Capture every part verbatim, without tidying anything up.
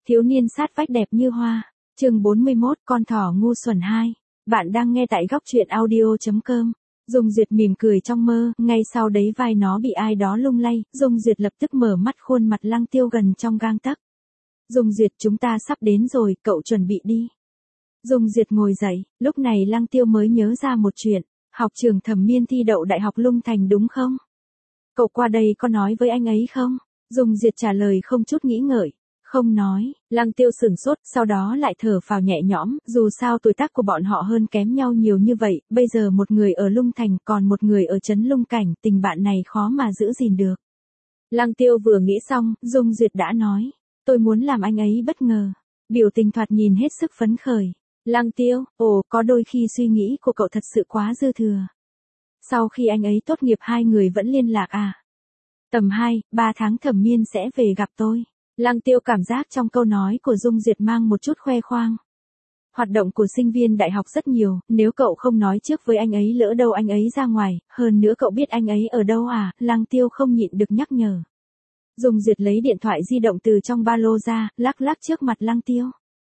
Thiếu niên sát vách đẹp như hoa. Chương bốn mươi mốt, con thỏ ngu xuẩn hai. Bạn đang nghe tại góc truyện audio chấm com. Dung Duyệt mỉm cười trong mơ, ngay sau đấy vai nó bị ai đó lung lay, Dung Duyệt lập tức mở mắt, khuôn mặt Lăng Tiêu gần trong gang tấc. Dung Duyệt, chúng ta sắp đến rồi, cậu chuẩn bị đi. Dung Duyệt ngồi dậy, lúc này Lăng Tiêu mới nhớ ra một chuyện, học trường Thẩm Miên thi đậu Đại học Lung Thành đúng không? Cậu qua đây có nói với anh ấy không? Dung Duyệt trả lời không chút nghĩ ngợi. Không nói. Lăng Tiêu sửng sốt, sau đó lại thở phào nhẹ nhõm, dù sao tuổi tác của bọn họ hơn kém nhau nhiều như vậy, bây giờ một người ở Lung Thành còn một người ở trấn Lung Cảnh, tình bạn này khó mà giữ gìn được. Lăng Tiêu vừa nghĩ xong, Dung Duyệt đã nói, tôi muốn làm anh ấy bất ngờ. Biểu tình thoạt nhìn hết sức phấn khởi. Lăng Tiêu, ồ, có đôi khi suy nghĩ của cậu thật sự quá dư thừa. Sau khi anh ấy tốt nghiệp hai người vẫn liên lạc à? Tầm hai, ba tháng Thẩm Miên sẽ về gặp tôi. Lăng Tiêu cảm giác trong câu nói của Dung Duyệt mang một chút khoe khoang. Hoạt động của sinh viên đại học rất nhiều, nếu cậu không nói trước với anh ấy lỡ đâu anh ấy ra ngoài, hơn nữa cậu biết anh ấy ở đâu à? Lăng Tiêu không nhịn được nhắc nhở. Dung Duyệt lấy điện thoại di động từ trong ba lô ra, lắc lắc trước mặt Lăng Tiêu.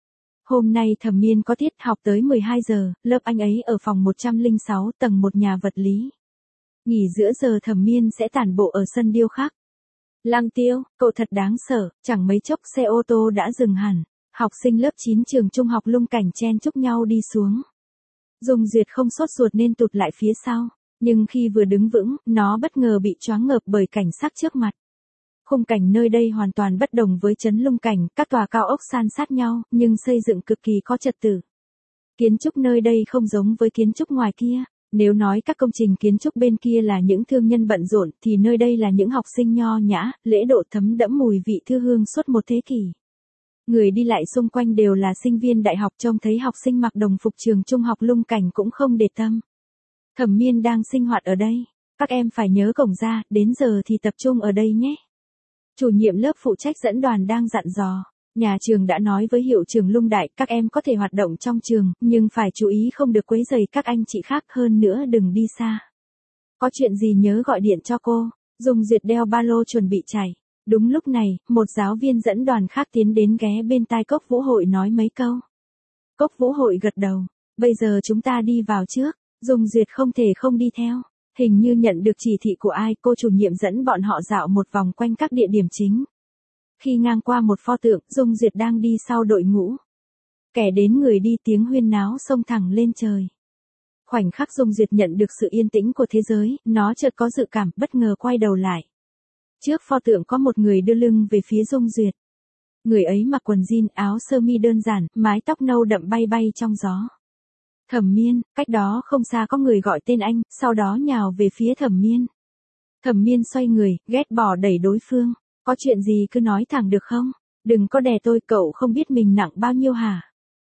Hôm nay Thẩm Miên có tiết học tới mười hai giờ, lớp anh ấy ở phòng một trăm lẻ sáu tầng một nhà vật lý. Nghỉ giữa giờ Thẩm Miên sẽ tản bộ ở sân điêu khắc. Lăng Tiêu, cậu thật đáng sợ, chẳng mấy chốc xe ô tô đã dừng hẳn. Học sinh lớp chín trường trung học Lung Cảnh chen chúc nhau đi xuống. Dung Duyệt không sốt ruột nên tụt lại phía sau, nhưng khi vừa đứng vững, nó bất ngờ bị choáng ngợp bởi cảnh sắc trước mặt. Khung cảnh nơi đây hoàn toàn bất đồng với trấn Lung Cảnh, các tòa cao ốc san sát nhau, nhưng xây dựng cực kỳ có trật tự. Kiến trúc nơi đây không giống với kiến trúc ngoài kia. Nếu nói các công trình kiến trúc bên kia là những thương nhân bận rộn, thì nơi đây là những học sinh nho nhã, lễ độ thấm đẫm mùi vị thư hương suốt một thế kỷ. Người đi lại xung quanh đều là sinh viên đại học, trông thấy học sinh mặc đồng phục trường trung học Lung Cảnh cũng không để tâm. Thẩm Miên đang sinh hoạt ở đây. Các em phải nhớ cổng ra, đến giờ thì tập trung ở đây nhé. Chủ nhiệm lớp phụ trách dẫn đoàn đang dặn dò. Nhà trường đã nói với hiệu trưởng Lung Đại, các em có thể hoạt động trong trường, nhưng phải chú ý không được quấy rầy các anh chị khác, hơn nữa đừng đi xa. Có chuyện gì nhớ gọi điện cho cô. Dung Duyệt đeo ba lô chuẩn bị chạy. Đúng lúc này, một giáo viên dẫn đoàn khác tiến đến ghé bên tai Cốc Vũ Hội nói mấy câu. Cốc Vũ Hội gật đầu. Bây giờ chúng ta đi vào trước. Dung Duyệt không thể không đi theo. Hình như nhận được chỉ thị của ai, cô chủ nhiệm dẫn bọn họ dạo một vòng quanh các địa điểm chính. Khi ngang qua một pho tượng, Dung Duyệt đang đi sau đội ngũ. Kẻ đến người đi, tiếng huyên náo xông thẳng lên trời. Khoảnh khắc Dung Duyệt nhận được sự yên tĩnh của thế giới, nó chợt có dự cảm, bất ngờ quay đầu lại. Trước pho tượng có một người đưa lưng về phía Dung Duyệt. Người ấy mặc quần jean, áo sơ mi đơn giản, mái tóc nâu đậm bay bay trong gió. Thẩm Miên, cách đó không xa có người gọi tên anh, sau đó nhào về phía Thẩm Miên. Thẩm Miên xoay người, ghét bỏ đẩy đối phương. Có chuyện gì cứ nói thẳng được không? Đừng có đè tôi, cậu không biết mình nặng bao nhiêu hả?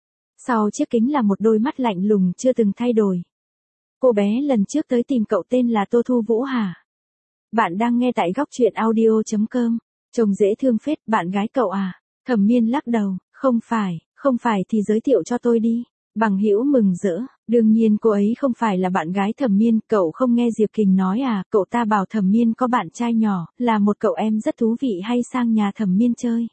Sau chiếc kính là một đôi mắt lạnh lùng chưa từng thay đổi. Cô bé lần trước tới tìm cậu tên là Tô Thu Vũ hả? Bạn đang nghe tại góc truyện audio chấm com. Trông dễ thương phết, bạn gái cậu à? Thẩm Miên lắc đầu, không phải, không phải thì giới thiệu cho tôi đi. Bằng hữu mừng rỡ, đương nhiên cô ấy không phải là bạn gái Thẩm Miên, cậu không nghe Diệp Kình nói à, cậu ta bảo Thẩm Miên có bạn trai nhỏ, là một cậu em rất thú vị hay sang nhà Thẩm Miên chơi.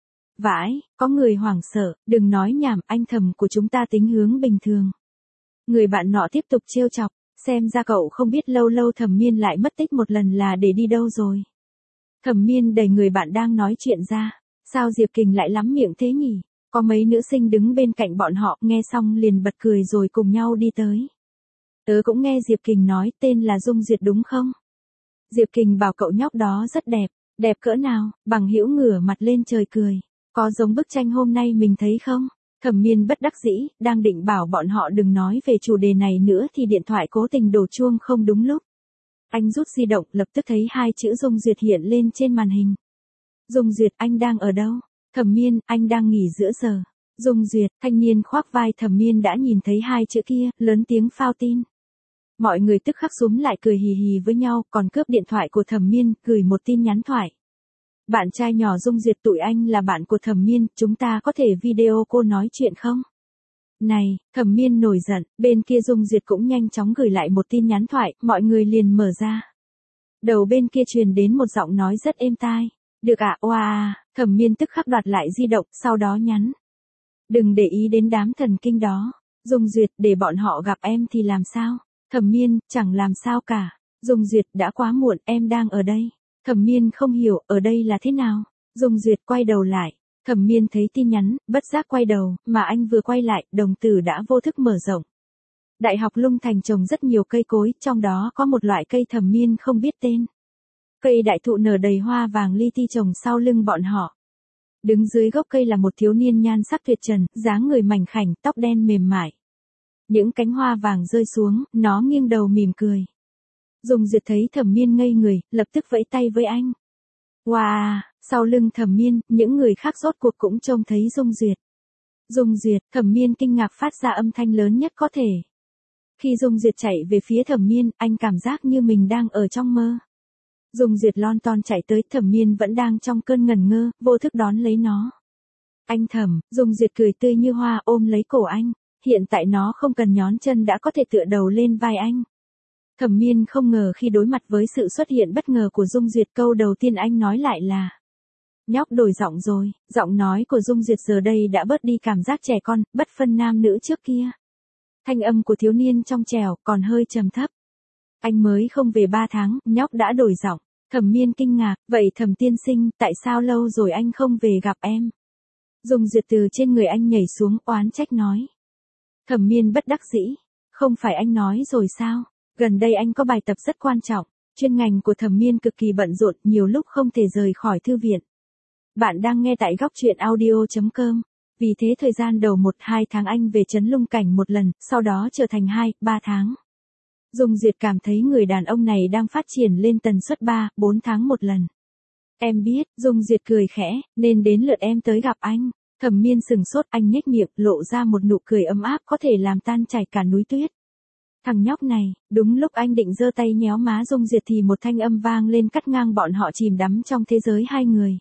Vãi, có người hoảng sợ, đừng nói nhảm, anh Thẩm của chúng ta tính hướng bình thường. Người bạn nọ tiếp tục trêu chọc, xem ra cậu không biết lâu lâu Thẩm Miên lại mất tích một lần là để đi đâu rồi. Thẩm Miên đẩy người bạn đang nói chuyện ra, sao Diệp Kình lại lắm miệng thế nhỉ? Có mấy nữ sinh đứng bên cạnh bọn họ, nghe xong liền bật cười rồi cùng nhau đi tới. Tớ cũng nghe Diệp Kình nói, tên là Dung Duyệt đúng không? Diệp Kình bảo cậu nhóc đó rất đẹp, đẹp cỡ nào? Bằng hữu ngửa mặt lên trời cười. Có giống bức tranh hôm nay mình thấy không? Thẩm Miên bất đắc dĩ, đang định bảo bọn họ đừng nói về chủ đề này nữa thì điện thoại cố tình đổ chuông không đúng lúc. Anh rút di động, lập tức thấy hai chữ Dung Duyệt hiện lên trên màn hình. Dung Duyệt, anh đang ở đâu? Thẩm Miên, anh đang nghỉ giữa giờ. Dung Duyệt, thanh niên khoác vai Thẩm Miên đã nhìn thấy hai chữ kia, lớn tiếng phao tin. Mọi người tức khắc xúm lại cười hì hì với nhau, còn cướp điện thoại của Thẩm Miên, gửi một tin nhắn thoại. Bạn trai nhỏ Dung Duyệt, tụi anh là bạn của Thẩm Miên, chúng ta có thể video cô nói chuyện không? Này, Thẩm Miên nổi giận, bên kia Dung Duyệt cũng nhanh chóng gửi lại một tin nhắn thoại, mọi người liền mở ra. Đầu bên kia truyền đến một giọng nói rất êm tai. Được ạ, à, oa à. Thẩm Miên tức khắc đoạt lại di động, sau đó nhắn. Đừng để ý đến đám thần kinh đó. Dung Duyệt, để bọn họ gặp em thì làm sao? Thẩm Miên, chẳng làm sao cả. Dung Duyệt, đã quá muộn, em đang ở đây. Thẩm Miên không hiểu, ở đây là thế nào? Dung Duyệt quay đầu lại. Thẩm Miên thấy tin nhắn, bất giác quay đầu, mà anh vừa quay lại, đồng tử đã vô thức mở rộng. Đại học Lung Thành trồng rất nhiều cây cối, trong đó có một loại cây Thẩm Miên không biết tên. Cây đại thụ nở đầy hoa vàng li ti trồng sau lưng bọn họ. Đứng dưới gốc cây là một thiếu niên nhan sắc tuyệt trần, dáng người mảnh khảnh, tóc đen mềm mại. Những cánh hoa vàng rơi xuống, nó nghiêng đầu mỉm cười. Dung Duyệt thấy Thẩm Miên ngây người, lập tức vẫy tay với anh. Wow, sau lưng Thẩm Miên, những người khác rốt cuộc cũng trông thấy Dung Duyệt. Dung Duyệt, Thẩm Miên kinh ngạc phát ra âm thanh lớn nhất có thể. Khi Dung Duyệt chạy về phía Thẩm Miên, anh cảm giác như mình đang ở trong mơ. Dung Duyệt lon ton chạy tới, Thẩm Miên vẫn đang trong cơn ngẩn ngơ, vô thức đón lấy nó. Anh Thẩm, Dung Duyệt cười tươi như hoa ôm lấy cổ anh, hiện tại nó không cần nhón chân đã có thể tựa đầu lên vai anh. Thẩm Miên không ngờ khi đối mặt với sự xuất hiện bất ngờ của Dung Duyệt, câu đầu tiên anh nói lại là: Nhóc đổi giọng rồi. Giọng nói của Dung Duyệt giờ đây đã bớt đi cảm giác trẻ con, bất phân nam nữ trước kia. Thanh âm của thiếu niên trong trẻo, còn hơi trầm thấp. Anh mới không về ba tháng, nhóc đã đổi giọng. Thẩm Miên kinh ngạc, vậy Thẩm tiên sinh, tại sao lâu rồi anh không về gặp em? Dung Duyệt từ trên người anh nhảy xuống, oán trách nói. Thẩm Miên bất đắc dĩ, không phải anh nói rồi sao? Gần đây anh có bài tập rất quan trọng, chuyên ngành của Thẩm Miên cực kỳ bận rộn, nhiều lúc không thể rời khỏi thư viện. Bạn đang nghe tại góc truyện audio chấm com. Vì thế thời gian đầu một hai tháng anh về trấn Lung Cảnh một lần, sau đó trở thành hai ba tháng. Dung Duyệt cảm thấy người đàn ông này đang phát triển lên tần suất ba bốn tháng một lần. Em biết, Dung Duyệt cười khẽ, nên đến lượt em tới gặp anh. Thẩm Miên sừng sốt, anh nhếch miệng, lộ ra một nụ cười ấm áp có thể làm tan chảy cả núi tuyết. Thằng nhóc này, đúng lúc anh định giơ tay nhéo má Dung Duyệt thì một thanh âm vang lên cắt ngang bọn họ chìm đắm trong thế giới hai người.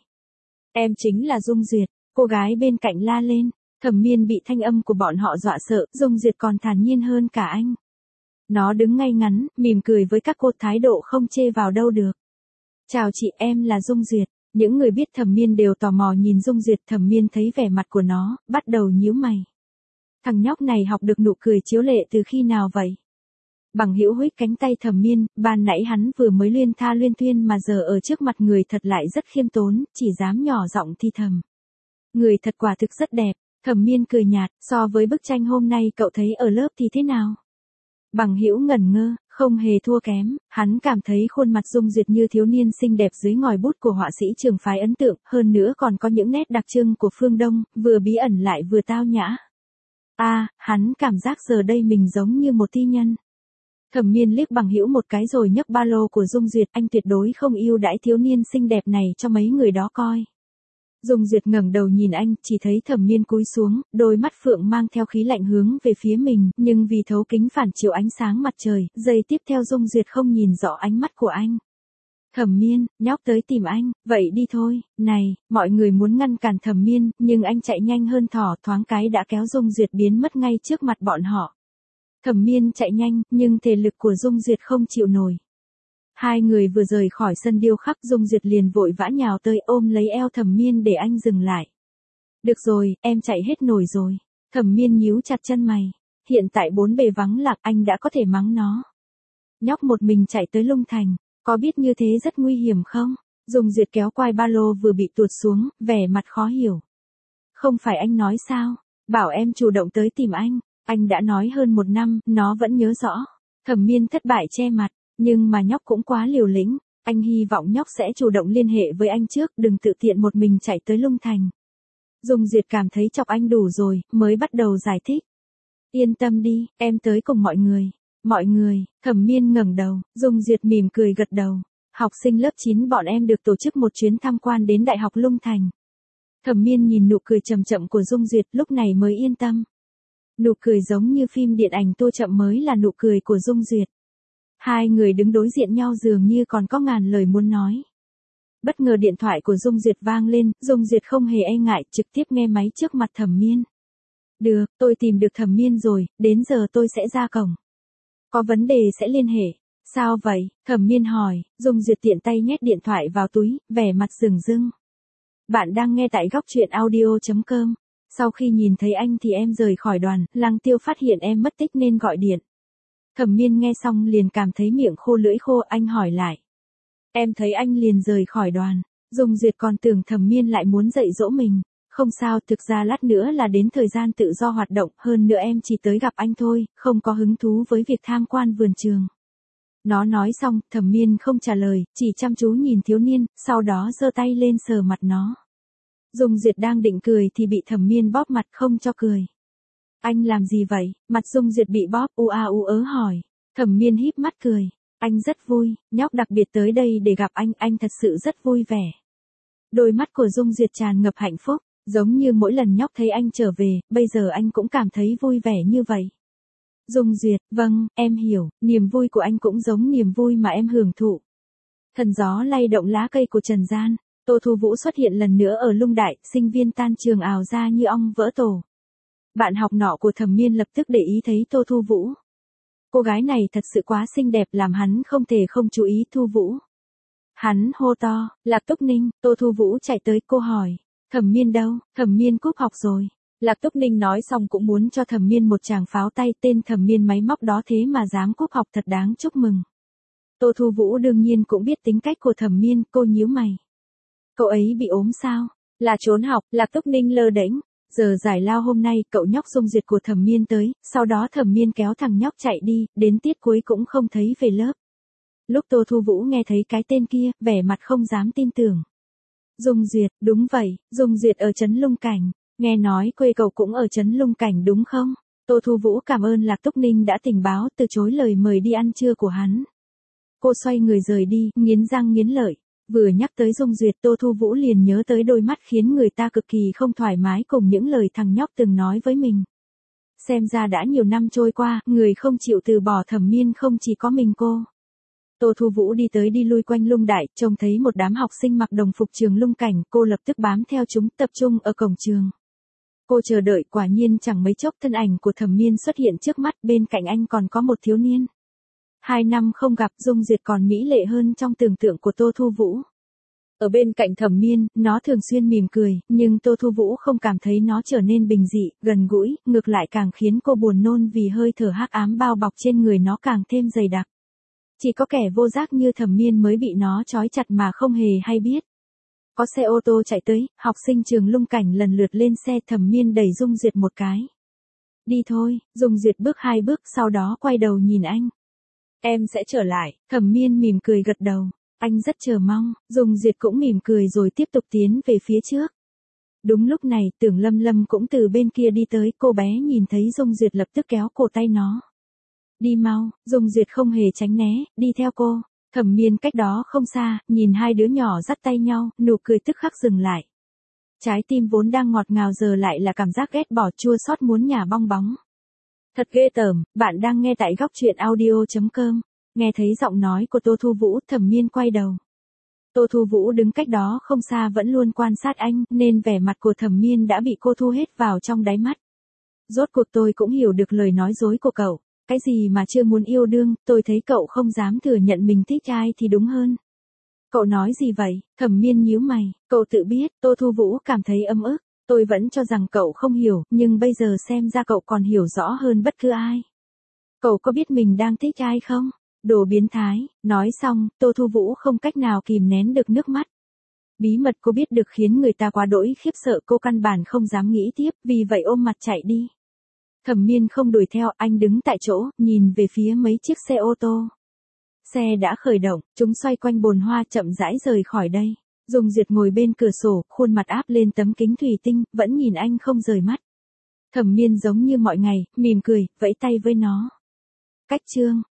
Em chính là Dung Duyệt, cô gái bên cạnh la lên. Thẩm Miên bị thanh âm của bọn họ dọa sợ, Dung Duyệt còn thản nhiên hơn cả anh. Nó đứng ngay ngắn, mỉm cười với các cô, thái độ không chê vào đâu được. Chào chị, em là Dung Duyệt. Những người biết Thẩm Miên đều tò mò nhìn Dung Duyệt. Thẩm Miên thấy vẻ mặt của nó, bắt đầu nhíu mày. Thằng nhóc này học được nụ cười chiếu lệ từ khi nào vậy? Bằng hữu huých cánh tay Thẩm Miên, ban nãy hắn vừa mới luyên tha luyên thuyên mà giờ ở trước mặt người thật lại rất khiêm tốn, chỉ dám nhỏ giọng thi thầm. Người thật quả thực rất đẹp. Thẩm Miên cười nhạt, so với bức tranh hôm nay cậu thấy ở lớp thì thế nào? Bằng hữu ngẩn ngơ, không hề thua kém, hắn cảm thấy khuôn mặt Dung Duyệt như thiếu niên xinh đẹp dưới ngòi bút của họa sĩ trường phái ấn tượng, hơn nữa còn có những nét đặc trưng của phương Đông, vừa bí ẩn lại vừa tao nhã. A, à, hắn cảm giác giờ đây mình giống như một thi nhân. Thẩm Miên liếc bằng hữu một cái rồi nhấc ba lô của Dung Duyệt, anh tuyệt đối không ưu đãi thiếu niên xinh đẹp này cho mấy người đó coi. Dung Duyệt ngẩng đầu nhìn anh, chỉ thấy Thẩm Miên cúi xuống, đôi mắt phượng mang theo khí lạnh hướng về phía mình, nhưng vì thấu kính phản chiếu ánh sáng mặt trời, giây tiếp theo Dung Duyệt không nhìn rõ ánh mắt của anh. Thẩm Miên, nhóc tới tìm anh, vậy đi thôi. Này, mọi người muốn ngăn cản Thẩm Miên, nhưng anh chạy nhanh hơn thỏ, thoáng cái đã kéo Dung Duyệt biến mất ngay trước mặt bọn họ. Thẩm Miên chạy nhanh, nhưng thể lực của Dung Duyệt không chịu nổi. Hai người vừa rời khỏi sân điêu khắc, Dung Duyệt liền vội vã nhào tới ôm lấy eo Thẩm Miên để anh dừng lại. Được rồi, em chạy hết nổi rồi. Thẩm Miên nhíu chặt chân mày. Hiện tại bốn bề vắng lặng, anh đã có thể mắng nó. Nhóc một mình chạy tới Lung Thành, có biết như thế rất nguy hiểm không? Dung Duyệt kéo quai ba lô vừa bị tuột xuống, vẻ mặt khó hiểu. Không phải anh nói sao? Bảo em chủ động tới tìm anh. Anh đã nói hơn một năm, nó vẫn nhớ rõ. Thẩm Miên thất bại che mặt. Nhưng mà nhóc cũng quá liều lĩnh, anh hy vọng nhóc sẽ chủ động liên hệ với anh trước, đừng tự tiện một mình chạy tới Lung Thành. Dung Duyệt cảm thấy chọc anh đủ rồi, mới bắt đầu giải thích. Yên tâm đi, em tới cùng mọi người. Mọi người, Thẩm Miên ngẩng đầu, Dung Duyệt mỉm cười gật đầu. Học sinh lớp chín bọn em được tổ chức một chuyến tham quan đến Đại học Lung Thành. Thẩm Miên nhìn nụ cười chậm chậm của Dung Duyệt lúc này mới yên tâm. Nụ cười giống như phim điện ảnh tua chậm mới là nụ cười của Dung Duyệt. Hai người đứng đối diện nhau dường như còn có ngàn lời muốn nói. Bất ngờ điện thoại của Dung Duyệt vang lên, Dung Duyệt không hề e ngại, trực tiếp nghe máy trước mặt Thẩm Miên. Được, tôi tìm được Thẩm Miên rồi, đến giờ tôi sẽ ra cổng. Có vấn đề sẽ liên hệ. Sao vậy? Thẩm Miên hỏi, Dung Duyệt tiện tay nhét điện thoại vào túi, vẻ mặt rừng rưng. Bạn đang nghe tại góc truyện audio chấm com. Sau khi nhìn thấy anh thì em rời khỏi đoàn, Lăng Tiêu phát hiện em mất tích nên gọi điện. Thẩm Miên nghe xong liền cảm thấy miệng khô lưỡi khô, anh hỏi lại. Em thấy anh liền rời khỏi đoàn. Dung Duyệt còn tưởng Thẩm Miên lại muốn dạy dỗ mình. Không sao, thực ra lát nữa là đến thời gian tự do hoạt động, hơn nữa em chỉ tới gặp anh thôi, không có hứng thú với việc tham quan vườn trường. Nó nói xong, Thẩm Miên không trả lời, chỉ chăm chú nhìn thiếu niên, sau đó giơ tay lên sờ mặt nó. Dung Duyệt đang định cười thì bị Thẩm Miên bóp mặt không cho cười. Anh làm gì vậy? Mặt Dung Duyệt bị bóp u a u ớ hỏi. Thẩm Miên híp mắt cười. Anh rất vui, nhóc đặc biệt tới đây để gặp anh, anh thật sự rất vui vẻ. Đôi mắt của Dung Duyệt tràn ngập hạnh phúc, giống như mỗi lần nhóc thấy anh trở về, bây giờ anh cũng cảm thấy vui vẻ như vậy. Dung Duyệt, vâng, em hiểu, niềm vui của anh cũng giống niềm vui mà em hưởng thụ. Thần gió lay động lá cây của trần gian, Tô Thu Vũ xuất hiện lần nữa ở Lung Đại, sinh viên tan trường ào ra như ong vỡ tổ. Bạn học nọ của Thẩm Miên lập tức để ý thấy Tô Thu Vũ. Cô gái này thật sự quá xinh đẹp làm hắn không thể không chú ý Thu Vũ. Hắn hô to, Lạc Túc Ninh, Tô Thu Vũ chạy tới cô hỏi, Thẩm Miên đâu? Thẩm Miên cúp học rồi. Lạc Túc Ninh nói xong cũng muốn cho Thẩm Miên một tràng pháo tay, tên Thẩm Miên máy móc đó thế mà dám cúp học thật đáng chúc mừng. Tô Thu Vũ đương nhiên cũng biết tính cách của Thẩm Miên, cô nhíu mày. Cậu ấy bị ốm sao? Là trốn học, Lạc Túc Ninh lơ đễnh. Giờ giải lao hôm nay, cậu nhóc Dung Duyệt của Thẩm Miên tới, sau đó Thẩm Miên kéo thằng nhóc chạy đi, đến tiết cuối cũng không thấy về lớp. Lúc Tô Thu Vũ nghe thấy cái tên kia, vẻ mặt không dám tin tưởng. Dung Duyệt, đúng vậy, Dung Duyệt ở trấn Lung Cảnh, nghe nói quê cậu cũng ở trấn Lung Cảnh đúng không? Tô Thu Vũ cảm ơn Lạc Túc Ninh đã tình báo, từ chối lời mời đi ăn trưa của hắn. Cô xoay người rời đi, nghiến răng nghiến lợi. Vừa nhắc tới Dung Duyệt, Tô Thu Vũ liền nhớ tới đôi mắt khiến người ta cực kỳ không thoải mái cùng những lời thằng nhóc từng nói với mình. Xem ra đã nhiều năm trôi qua, người không chịu từ bỏ Thẩm Miên không chỉ có mình cô. Tô Thu Vũ đi tới đi lui quanh Lung Đại, trông thấy một đám học sinh mặc đồng phục trường Lung Cảnh, cô lập tức bám theo chúng, tập trung ở cổng trường. Cô chờ đợi, quả nhiên chẳng mấy chốc thân ảnh của Thẩm Miên xuất hiện trước mắt, bên cạnh anh còn có một thiếu niên. Hai năm không gặp, Dung Duyệt còn mỹ lệ hơn trong tưởng tượng của Tô Thu Vũ. Ở bên cạnh Thẩm Miên, nó thường xuyên mỉm cười, nhưng Tô Thu Vũ không cảm thấy nó trở nên bình dị, gần gũi, ngược lại càng khiến cô buồn nôn vì hơi thở hắc ám bao bọc trên người nó càng thêm dày đặc. Chỉ có kẻ vô giác như Thẩm Miên mới bị nó trói chặt mà không hề hay biết. Có xe ô tô chạy tới, học sinh trường Lung Cảnh lần lượt lên xe, Thẩm Miên đẩy Dung Duyệt một cái. Đi thôi, Dung Duyệt bước hai bước, sau đó quay đầu nhìn anh. Em sẽ trở lại, Thẩm Miên mỉm cười gật đầu. Anh rất chờ mong, Dung Duyệt cũng mỉm cười rồi tiếp tục tiến về phía trước. Đúng lúc này, Tưởng Lâm Lâm cũng từ bên kia đi tới, cô bé nhìn thấy Dung Duyệt lập tức kéo cổ tay nó. Đi mau, Dung Duyệt không hề tránh né, đi theo cô. Thẩm Miên cách đó không xa, nhìn hai đứa nhỏ dắt tay nhau, nụ cười tức khắc dừng lại. Trái tim vốn đang ngọt ngào giờ lại là cảm giác ghét bỏ chua xót muốn nhả bong bóng. Thật ghê tởm, bạn đang nghe tại góc truyện audio chấm com. Nghe thấy giọng nói của Tô Thu Vũ, Thẩm Miên quay đầu. Tô Thu Vũ đứng cách đó không xa vẫn luôn quan sát anh, nên vẻ mặt của Thẩm Miên đã bị cô thu hết vào trong đáy mắt. Rốt cuộc tôi cũng hiểu được lời nói dối của cậu. Cái gì mà chưa muốn yêu đương, tôi thấy cậu không dám thừa nhận mình thích ai thì đúng hơn. Cậu nói gì vậy? Thẩm Miên nhíu mày, cậu tự biết, Tô Thu Vũ cảm thấy ấm ức. Tôi vẫn cho rằng cậu không hiểu, nhưng bây giờ xem ra cậu còn hiểu rõ hơn bất cứ ai. Cậu có biết mình đang thích ai không? Đồ biến thái, nói xong, Tô Thu Vũ không cách nào kìm nén được nước mắt. Bí mật cô biết được khiến người ta quá đỗi khiếp sợ, cô căn bản không dám nghĩ tiếp, vì vậy ôm mặt chạy đi. Thẩm Miên không đuổi theo, anh đứng tại chỗ, nhìn về phía mấy chiếc xe ô tô. Xe đã khởi động, chúng xoay quanh bồn hoa chậm rãi rời khỏi đây. Dung Duyệt ngồi bên cửa sổ, khuôn mặt áp lên tấm kính thủy tinh, vẫn nhìn anh không rời mắt. Thẩm Miên giống như mọi ngày, mỉm cười, vẫy tay với nó. Cách chương